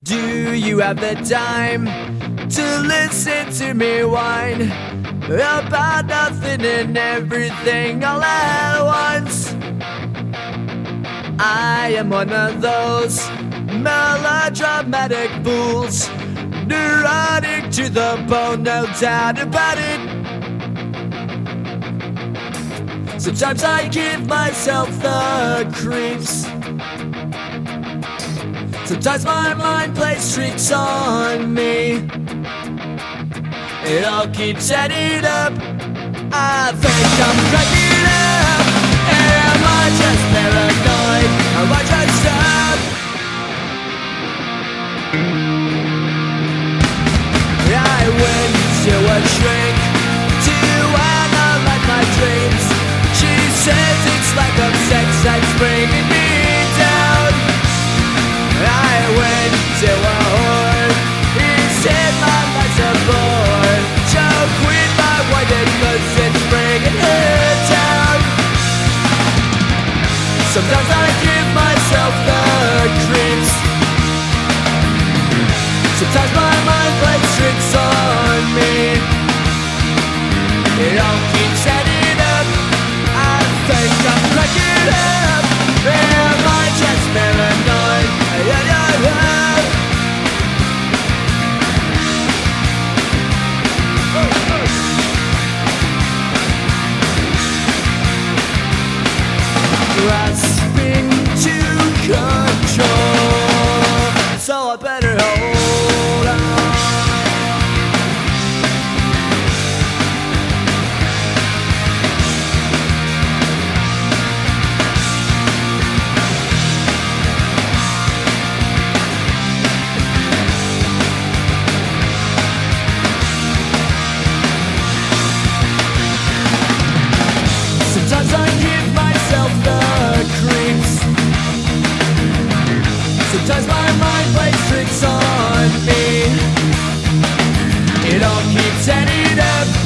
Do you have the time to listen to me whine about nothing and everything all at once? I am one of those melodramatic fools, neurotic to the bone, no doubt about it. Sometimes I give myself the creeps. Sometimes my mind plays tricks on me. It all keeps adding up. I think I'm cracking up. Am I just paranoid? Am I just up? I went to a shrink to analyze my dreams. She says it's like a sex that's bringing me down. I went to a whore. He said my life's a bore. She'll quit my white cause it's bringing her down. Sometimes I give myself the creeps. Sometimes my mind plays tricks on me. It all keeps adding up. I think I'm cracking up. Am I just paranoid? Grasping to control, so I better hold on. Sometimes I give myself the creeps. Sometimes my mind plays tricks on me. It all keeps adding up.